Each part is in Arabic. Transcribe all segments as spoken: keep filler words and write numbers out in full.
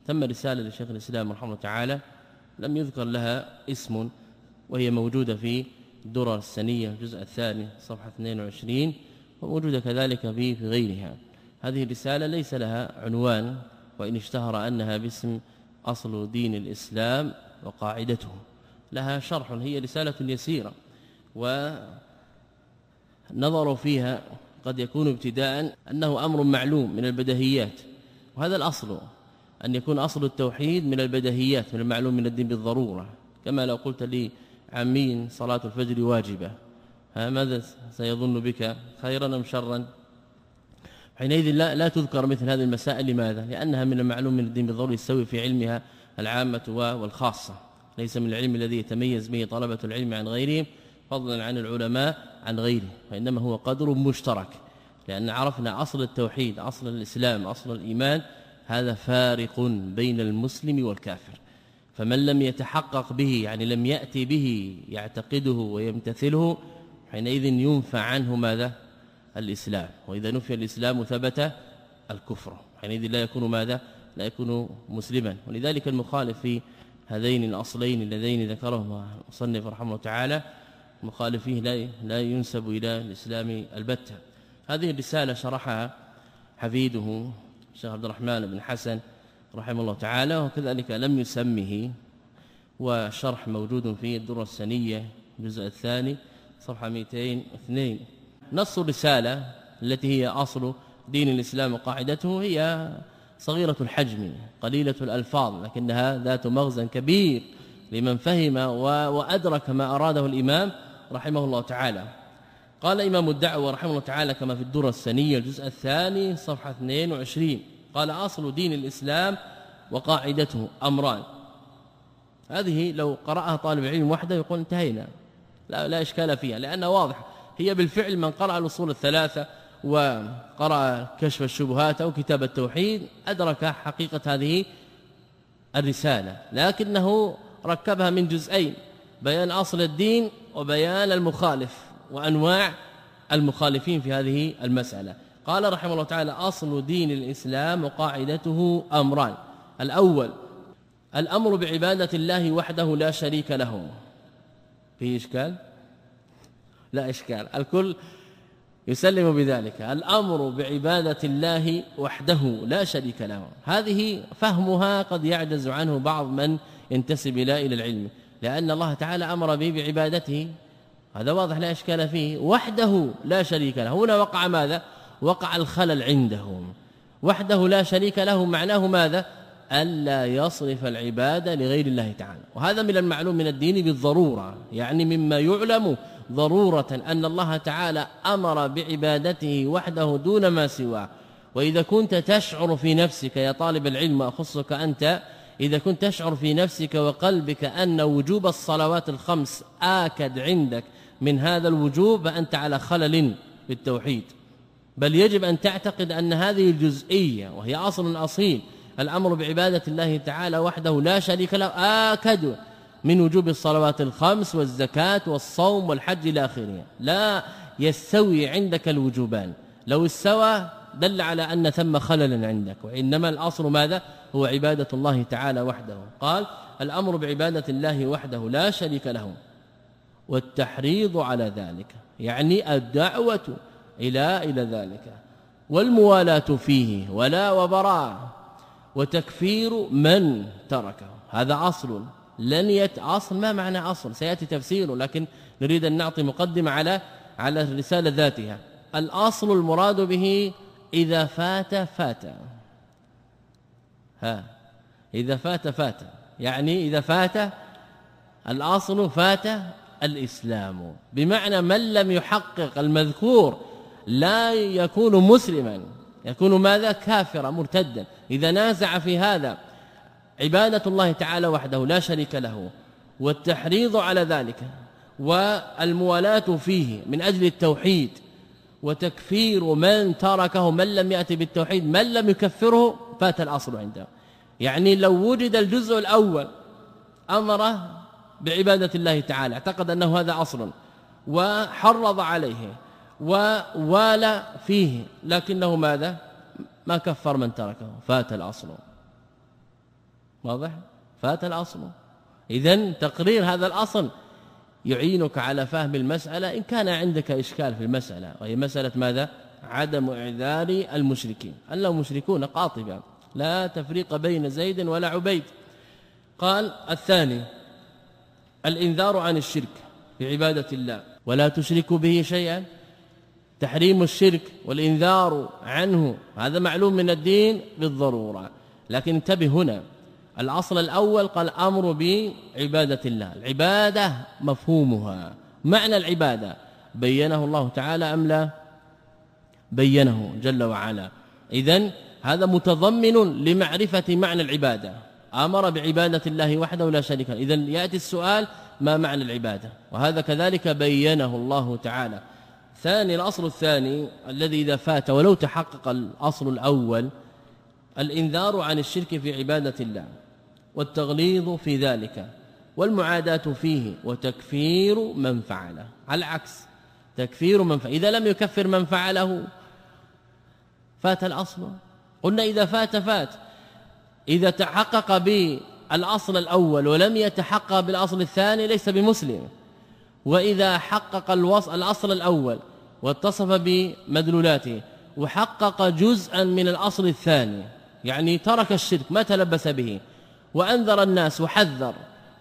ثم رسالة لشيخ الإسلام رحمه الله تعالى لم يذكر لها اسم، وهي موجودة في الدرر السنية الجزء الثاني صفحة اثنين وعشرين، وموجودة كذلك في في غيرها. هذه الرسالة ليس لها عنوان، وإن اشتهر أنها باسم أصل دين الإسلام وقاعدته، لها شرح، هي رسالة يسيرة، ونظروا فيها قد يكون ابتداء أنه أمر معلوم من البديهيات، وهذا الأصل أن يكون أصل التوحيد من البديهيات، من المعلوم من الدين بالضرورة. كما لو قلت لي عمين صلاة الفجر واجبة، ها ماذا سيظن بك، خيرا أم شرا؟ حينئذ لا, لا تذكر مثل هذه المسائل. لماذا؟ لأنها من المعلوم من الدين بالضرورة، يستوي في علمها العامة والخاصة، ليس من العلم الذي يتميز به طلبة العلم عن غيرهم فضلا عن العلماء عن غيره، وإنما هو قدر مشترك، لأن عرفنا أصل التوحيد، أصل الإسلام، أصل الإيمان، هذا فارق بين المسلم والكافر. فمن لم يتحقق به، يعني لم يأتي به يعتقده ويمتثله، حينئذ ينفى عنه ماذا؟ الإسلام. وإذا نفي الإسلام ثبت الكفر، حينئذ لا يكون ماذا؟ لا يكون مسلما. ولذلك المخالف في هذين الأصلين اللذين ذكرهما المصنف رحمه الله تعالى، مخالفيه لا لا ينسب إلى الإسلام البتة. هذه الرسالة شرحها حفيده الشيخ عبد الرحمن بن حسن رحمه الله تعالى، وكذلك لم يسمه، وشرح موجود في الدرة السنية الجزء الثاني صفحة مئتين واثنين. نص الرسالة التي هي أصل دين الإسلام وقاعدته هي صغيرة الحجم قليلة الألفاظ، لكنها ذات مغزى كبير لمن فهم وأدرك ما أراده الإمام رحمه الله تعالى. قال إمام الدعوة رحمه الله تعالى كما في الدرة السنية الجزء الثاني صفحة اثنين وعشرين، قال أصل دين الإسلام وقاعدته أمران. هذه لو قرأها طالب علم وحده يقول انتهينا، لا, لا إشكال فيها، لأنها واضحة. هي بالفعل من قرأ الأصول الثلاثة وقرأ كشف الشبهات أو كتاب التوحيد أدرك حقيقة هذه الرسالة، لكنه ركبها من جزئين: بيان أصل الدين وبيان المخالف وأنواع المخالفين في هذه المسألة. قال رحمه الله تعالى: أصل دين الإسلام وقاعدته أمران. الأول الأمر بعبادة الله وحده لا شريك له. فيه إشكال؟ لا إشكال، الكل يسلم بذلك. الأمر بعبادة الله وحده لا شريك له، هذه فهمها قد يعجز عنه بعض من ينتسب إلى العلم، لأن الله تعالى أمر به بعبادته، هذا واضح لا إشكال فيه، وحده لا شريك له. هنا وقع ماذا؟ وقع الخلل عندهم. وحده لا شريك له معناه ماذا؟ ألا يصرف العبادة لغير الله تعالى، وهذا من المعلوم من الدين بالضرورة، يعني مما يعلم ضرورة أن الله تعالى أمر بعبادته وحده دون ما سواه. وإذا كنت تشعر في نفسك يا طالب العلم، أخصك أنت، إذا كنت تشعر في نفسك وقلبك أن وجوب الصلوات الخمس آكد عندك من هذا الوجوب، فأنت على خلل بالتوحيد. بل يجب أن تعتقد أن هذه الجزئية وهي أصل أصيل، الأمر بعبادة الله تعالى وحده لا شريك له، آكد من وجوب الصلوات الخمس والزكاة والصوم والحج إلى آخره. لا يستوي عندك الوجوبان، لو استوى دل على أن ثم خلل عندك، وإنما الأصل ماذا؟ هو عبادة الله تعالى وحده. قال: الأمر بعبادة الله وحده لا شريك له، والتحريض على ذلك، يعني الدعوة إلى إلى ذلك، والموالاة فيه ولا وبراء، وتكفير من تركه. هذا أصل لن يت أصل. ما معنى أصل؟ سيأتي تفسيره، لكن نريد أن نعطي مقدمة على على الرسالة ذاتها. الأصل المراد به إذا فات فات، ها إذا فات فات، يعني إذا فات الأصل فات الإسلام، بمعنى من لم يحقق المذكور لا يكون مسلما، يكون ماذا؟ كافرا مرتدا. إذا نازع في هذا عبادة الله تعالى وحده لا شريك له، والتحريض على ذلك، والموالاة فيه من أجل التوحيد، وتكفير من تركه، من لم يأتي بالتوحيد، من لم يكفره، فات الأصل عنده. يعني لو وجد الجزء الأول أمر بعبادة الله تعالى، اعتقد أنه هذا أصل وحرض عليه ووالى فيه، لكنه ماذا؟ ما كفر من تركه، فات الأصل. واضح؟ فات الأصل. إذن تقرير هذا الأصل يعينك على فهم المسألة إن كان عندك إشكال في المسألة، وهي مسألة ماذا؟ عدم إعذار المشركين، أنهم مشركون قاطبة لا تفريق بين زيد ولا عبيد. قال الثاني الإنذار عن الشرك في عبادة الله ولا تشركوا به شيئا، تحريم الشرك والإنذار عنه هذا معلوم من الدين بالضرورة. لكن انتبه هنا، الأصل الأول قال أمر بعبادة الله، العبادة مفهومها معنى العبادة بينه الله تعالى أم لا؟ بينه جل وعلا. إذن هذا متضمن لمعرفة معنى العبادة، أمر بعبادة الله وحده لا شريك له. إذن يأتي السؤال ما معنى العبادة، وهذا كذلك بينه الله تعالى. ثاني الأصل الثاني الذي إذا فات ولو تحقق الأصل الأول الإنذار عن الشرك في عبادة الله والتغليظ في ذلك والمعاداة فيه وتكفير من فعله. على العكس تكفير من فعله، إذا لم يكفر من فعله فات الأصل. قلنا إذا فات فات، إذا تحقق بالأصل الأول ولم يتحقق بالأصل الثاني ليس بمسلم، وإذا حقق الأصل الأول واتصف بمدلولاته وحقق جزءا من الأصل الثاني، يعني ترك الشرك ما تلبس به وأنذر الناس وحذر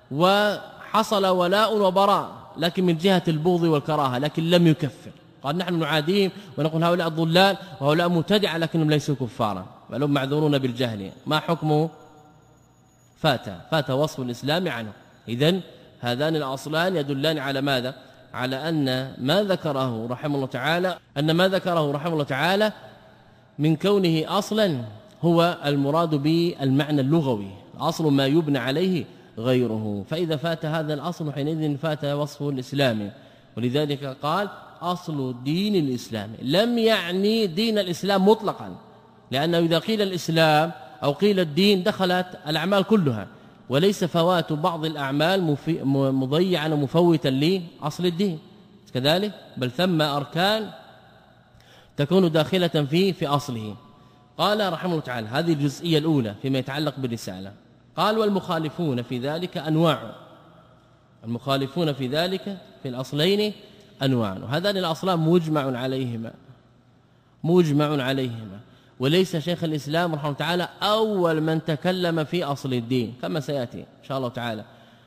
وحصل ولاء وبراء لكن من جهة البغض والكراهة، لكن لم يكفر، قال نحن نعاديهم ونقول هؤلاء ضلال وهؤلاء مبتدعة لكنهم ليسوا كفارا بل هم معذورون بالجهل، ما حكمه؟ فات فات وصف الإسلام عنه. إذن هذان الأصلان يدلان على ماذا؟ على أن ما ذكره رحمه الله تعالى أن ما ذكره رحمه الله تعالى من كونه أصلا هو المراد بالمعنى اللغوي، أصل ما يبنى عليه غيره. فإذا فات هذا الأصل حينئذ فات وصف الإسلام، ولذلك قال أصل دين الإسلام، لم يعني دين الإسلام مطلقا، لأنه إذا قيل الإسلام أو قيل الدين دخلت الأعمال كلها، وليس فوات بعض الأعمال مضيعا ومفوتا لأصل الدين كذلك، بل ثم أركان تكون داخلة فيه في أصله. قال رحمه الله تعالى هذه الجزئية الأولى فيما يتعلق بالرسالة. قال والمخالفون في ذلك أنواع، المخالفون في ذلك في الأصلين أنواع، وهذان الأصلان مجمع عليهما مجمع عليهما وليس شيخ الإسلام رحمه الله تعالى أول من تكلم في أصل الدين كما سيأتي إن شاء الله تعالى.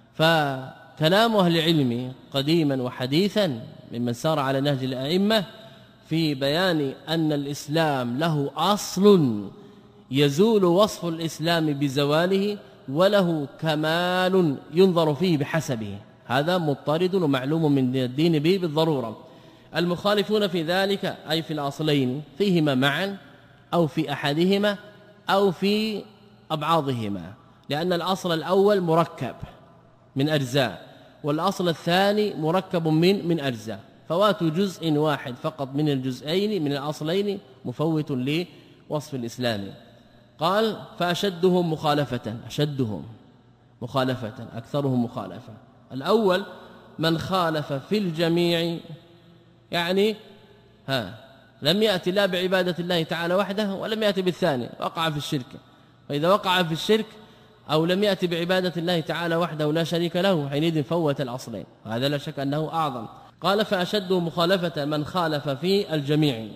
فكلام أهل العلم قديما وحديثا ممن سار على نهج الأئمة في بيان أن الإسلام له أصل يزول وصف الإسلام بزواله وله كمال ينظر فيه بحسبه، هذا مضطرد ومعلوم من الدين به بالضرورة. المخالفون في ذلك أي في الأصلين فيهما معا أو في أحدهما أو في أبعاضهما، لأن الأصل الأول مركب من أجزاء والأصل الثاني مركب من من أجزاء، فوات جزء واحد فقط من الجزئين من الأصلين مفوت لوصف الإسلام. قال فأشدهم مخالفة، أشدهم مخالفة أكثرهم مخالفة. الأول من خالف في الجميع، يعني ها لم يأتي لا بعبادة الله تعالى وحده ولم يأتي بالثاني، وقع في الشرك. فإذا وقع في الشرك أو لم يأتي بعبادة الله تعالى وحده لا شريك له حينئذ فوت الأصلين، وهذا لا شك أنه أعظم. قال فأشدهم مخالفة من خالف في الجميع.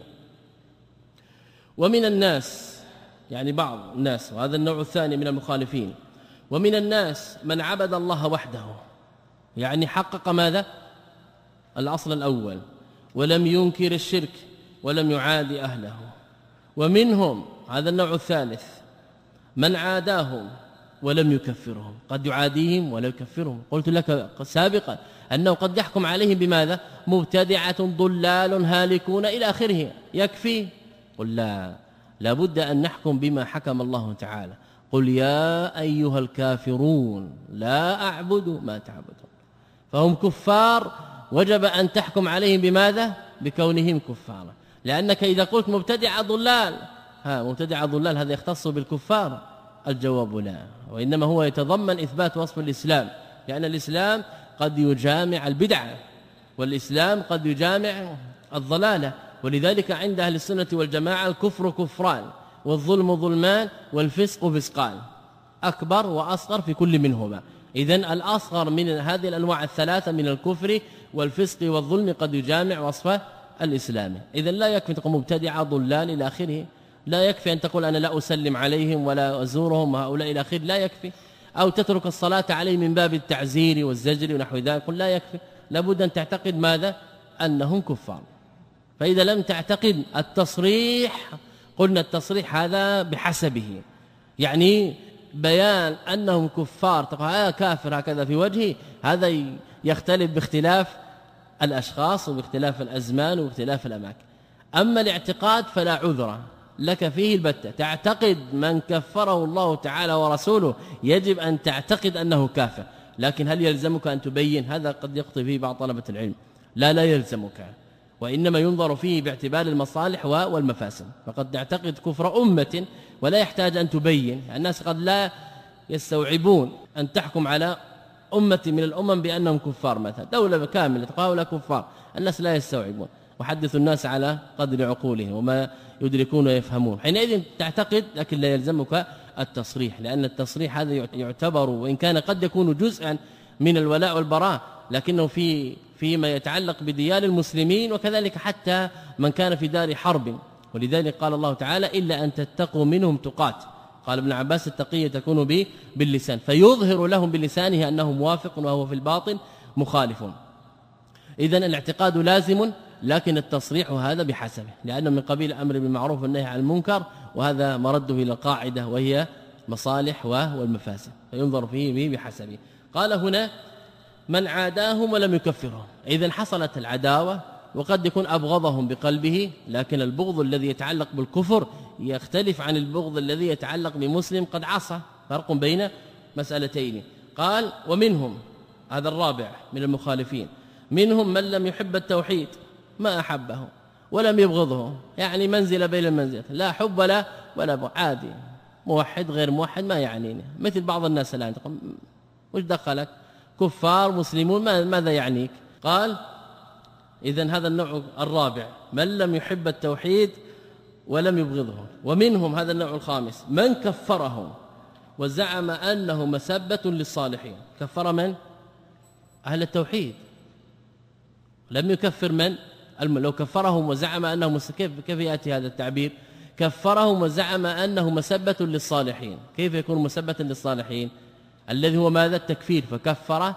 ومن الناس يعني بعض الناس، وهذا النوع الثاني من المخالفين، ومن الناس من عبد الله وحده، يعني حقق ماذا؟ الأصل الأول ولم ينكر الشرك ولم يعادي أهله. ومنهم هذا النوع الثالث من عاداهم ولم يكفرهم، قد يعاديهم ولا يكفرهم. قلت لك سابقا أنه قد يحكم عليهم بماذا؟ مبتدعة ضلال هالكون إلى آخره، يكفي؟ قل لا، لابد أن نحكم بما حكم الله تعالى. قل يا أيها الكافرون لا أعبد ما تعبدون، فهم كفار وجب أن تحكم عليهم بماذا؟ بكونهم كفارا، لأنك إذا قلت مبتدع ضلال، ها مبتدع ضلال هذا يختص بالكفار؟ الجواب لا، وإنما هو يتضمن إثبات وصف الإسلام، لأن الإسلام قد يجامع البدعة والإسلام قد يجامع الضلالة، ولذلك عند أهل السنة والجماعة الكفر كفران والظلم ظلمان والفسق فسقان، أكبر وأصغر في كل منهما. إذن الأصغر من هذه الأنواع الثلاثة من الكفر والفسق والظلم قد يجامع وصف الإسلام. إذن لا يكفي تقول مبتدعة ضلال إلى آخره، لا يكفي أن تقول أنا لا أسلم عليهم ولا أزورهم هؤلاء إلى آخره، لا يكفي. أو تترك الصلاة عليه من باب التعزير والزجر ونحو ذلك، قل لا يكفي، لابد أن تعتقد ماذا؟ أنهم كفار. فإذا لم تعتقد التصريح، قلنا التصريح هذا بحسبه، يعني بيان أنهم كفار تقول آه كافر هكذا في وجهه، هذا يختلف باختلاف الأشخاص وباختلاف الأزمان وباختلاف الأماكن. أما الاعتقاد فلا عذر لك فيه البتة، تعتقد من كفره الله تعالى ورسوله يجب أن تعتقد أنه كافر، لكن هل يلزمك أن تبين؟ هذا قد يخطئ فيه بعض طلبة العلم. لا لا يلزمك، وإنما ينظر فيه باعتبار المصالح والمفاسد. فقد تعتقد كفر أمة ولا يحتاج أن تبين، الناس قد لا يستوعبون أن تحكم على أمة من الأمم بأنهم كفار، مثلا دولة كاملة تقول كفار، الناس لا يستوعبون، وحدث الناس على قدر عقولهم وما يدركون ويفهمون. حينئذ تعتقد، لكن لا يلزمك التصريح، لأن التصريح هذا يعتبر وإن كان قد يكون جزءا من الولاء والبراء، لكنه في فيما يتعلق بديار المسلمين، وكذلك حتى من كان في دار حرب. ولذلك قال الله تعالى إلا أن تتقوا منهم تقات، قال ابن عباس التقية تكون به باللسان، فيظهر لهم بلسانه أنه موافق وهو في الباطن مخالف. إذن الاعتقاد لازم، لكن التصريح هذا بحسبه، لأنه من قبيل الأمر بالمعروف والنهي عن المنكر، وهذا مرده إلى قاعدة وهي مصالح والمفاسد، فينظر فيه بحسبه. قال هنا من عاداهم ولم يكفرهم. إذن حصلت العداوة، وقد يكون أبغضهم بقلبه، لكن البغض الذي يتعلق بالكفر يختلف عن البغض الذي يتعلق بمسلم قد عصى، فرق بين مسألتين. قال ومنهم، هذا الرابع من المخالفين، منهم من لم يحب التوحيد ما أحبه ولم يبغضه، يعني منزل بين المنزلة، لا حب ولا ولا بغض، عادي، موحد غير موحد ما يعنيني، مثل بعض الناس الآن تقول وش دخلك، كفار مسلمون ماذا يعنيك؟ قال إذن هذا النوع الرابع من لم يحب التوحيد ولم يبغضه. ومنهم هذا النوع الخامس من كفرهم وزعم أنه مسبة للصالحين. كفر من؟ أهل التوحيد، لم يكفر من؟ لو كفرهم وزعم أنه كيف كيف يأتي هذا التعبير؟ كفرهم وزعم أنه مسبة للصالحين. كيف يكون مسبة للصالحين؟ الذي هو ماذا؟ التكفير، فكفر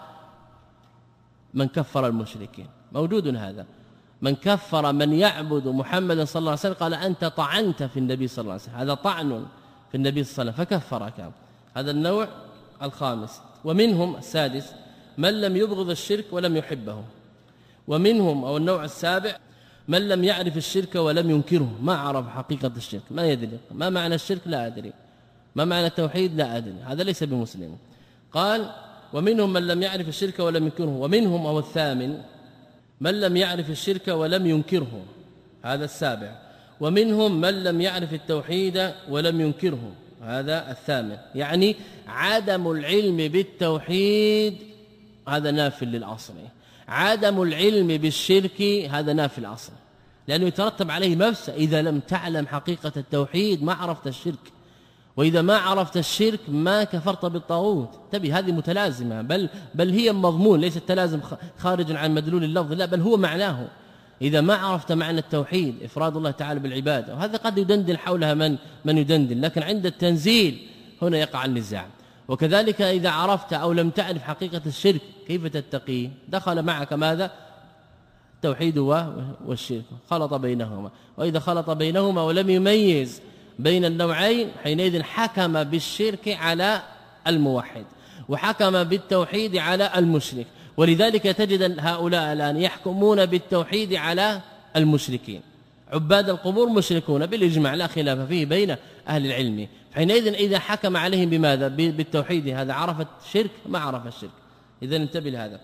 من كفر المشركين، موجود هذا. من كفر من يعبد محمدا صلى الله عليه وسلم قال أنت طعنت في النبي صلى الله عليه وسلم، هذا طعن في النبي صلى الله عليه وسلم فكفرك. هذا النوع الخامس. ومنهم السادس من لم يبغض الشرك ولم يحبه. ومنهم أو النوع السابع من لم يعرف الشرك ولم ينكره، ما عرف حقيقة الشرك، ما يدري ما معنى الشرك، لا أدري ما معنى التوحيد، لا أدري، هذا ليس بمسلم. قال ومنهم من لم يعرف الشرك ولم ينكره. ومنهم أو الثامن من لم يعرف الشرك ولم ينكره، هذا السابع. ومنهم من لم يعرف التوحيد ولم ينكره، هذا الثامن. يعني عدم العلم بالتوحيد هذا نافل للأصل، عدم العلم بالشرك هذا نافل الأصل، لأنه يترتب عليه مفسدة. إذا لم تعلم حقيقة التوحيد ما عرفت الشرك، وإذا ما عرفت الشرك ما كفرت بالطاغوت. تبي هذه متلازمة، بل بل هي مضمون، ليس التلازم خارج عن مدلول اللفظ، لا بل هو معناه. إذا ما عرفت معنى التوحيد إفراد الله تعالى بالعبادة، وهذا قد يدندن حولها من من يدندن، لكن عند التنزيل هنا يقع النزاع. وكذلك إذا عرفت أو لم تعرف حقيقة الشرك كيف تتقي؟ دخل معك ماذا؟ التوحيد والشرك، خلط بينهما. وإذا خلط بينهما ولم يميز بين النوعين حينئذ حكم بالشرك على الموحد وحكم بالتوحيد على المشرك. ولذلك تجد هؤلاء الآن يحكمون بالتوحيد على المشركين، عباد القبور مشركون بالإجماع لا خلاف فيه بين أهل العلم. حينئذ إذا حكم عليهم بماذا؟ بالتوحيد، هذا عرف الشرك ما عرف الشرك. إذن انتبه لهذا.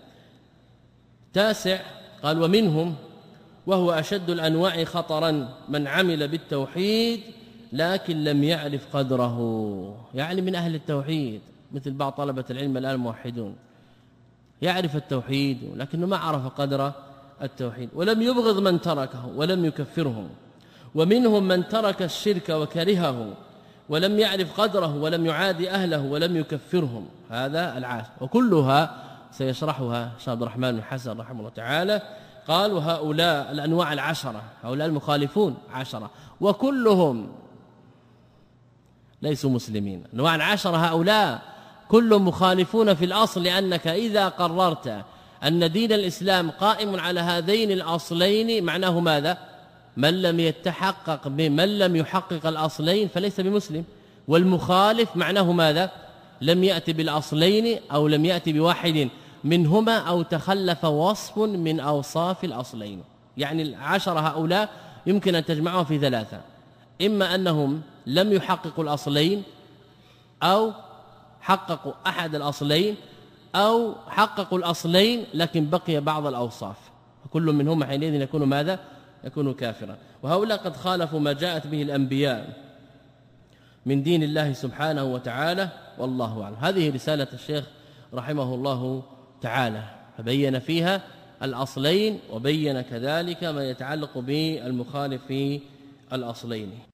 تاسع قال ومنهم وهو أشد الأنواع خطرا من عمل بالتوحيد لكن لم يعرف قدره، يعني من أهل التوحيد مثل بعض طلبة العلم الآن الموحدون، يعرف التوحيد لكنه ما عرف قدر التوحيد. ولم يبغض من تركه ولم يكفره. ومنهم من ترك الشرك وكرهه ولم يعرف قدره ولم يعادي أهله ولم يكفرهم، هذا العاشر. وكلها سيشرحها شيخ عبد الرحمن بن حسن رحمه الله تعالى. قال وهؤلاء الأنواع العشرة، هؤلاء المخالفون عشرة وكلهم ليسوا مسلمين. أنواع العشرة هؤلاء كلهم مخالفون في الأصل، لأنك إذا قررت أن دين الإسلام قائم على هذين الأصلين معناه ماذا؟ من لم يتحقق بمن لم يحقق الأصلين فليس بمسلم. والمخالف معناه ماذا؟ لم يأتي بالأصلين أو لم يأتي بواحد منهما أو تخلف وصف من أوصاف الأصلين. يعني العشرة هؤلاء يمكن أن تجمعهم في ثلاثة: إما أنهم لم يحققوا الأصلين، أو حققوا أحد الأصلين، أو حققوا الأصلين لكن بقي بعض الأوصاف، كل منهم حينئذ يكون ماذا؟ يكون كافرا. وهؤلاء قد خالفوا ما جاءت به الأنبياء من دين الله سبحانه وتعالى، والله أعلم. هذه رسالة الشيخ رحمه الله تعالى، فبين فيها الأصلين وبين كذلك ما يتعلق بالمخالف في الأصلين.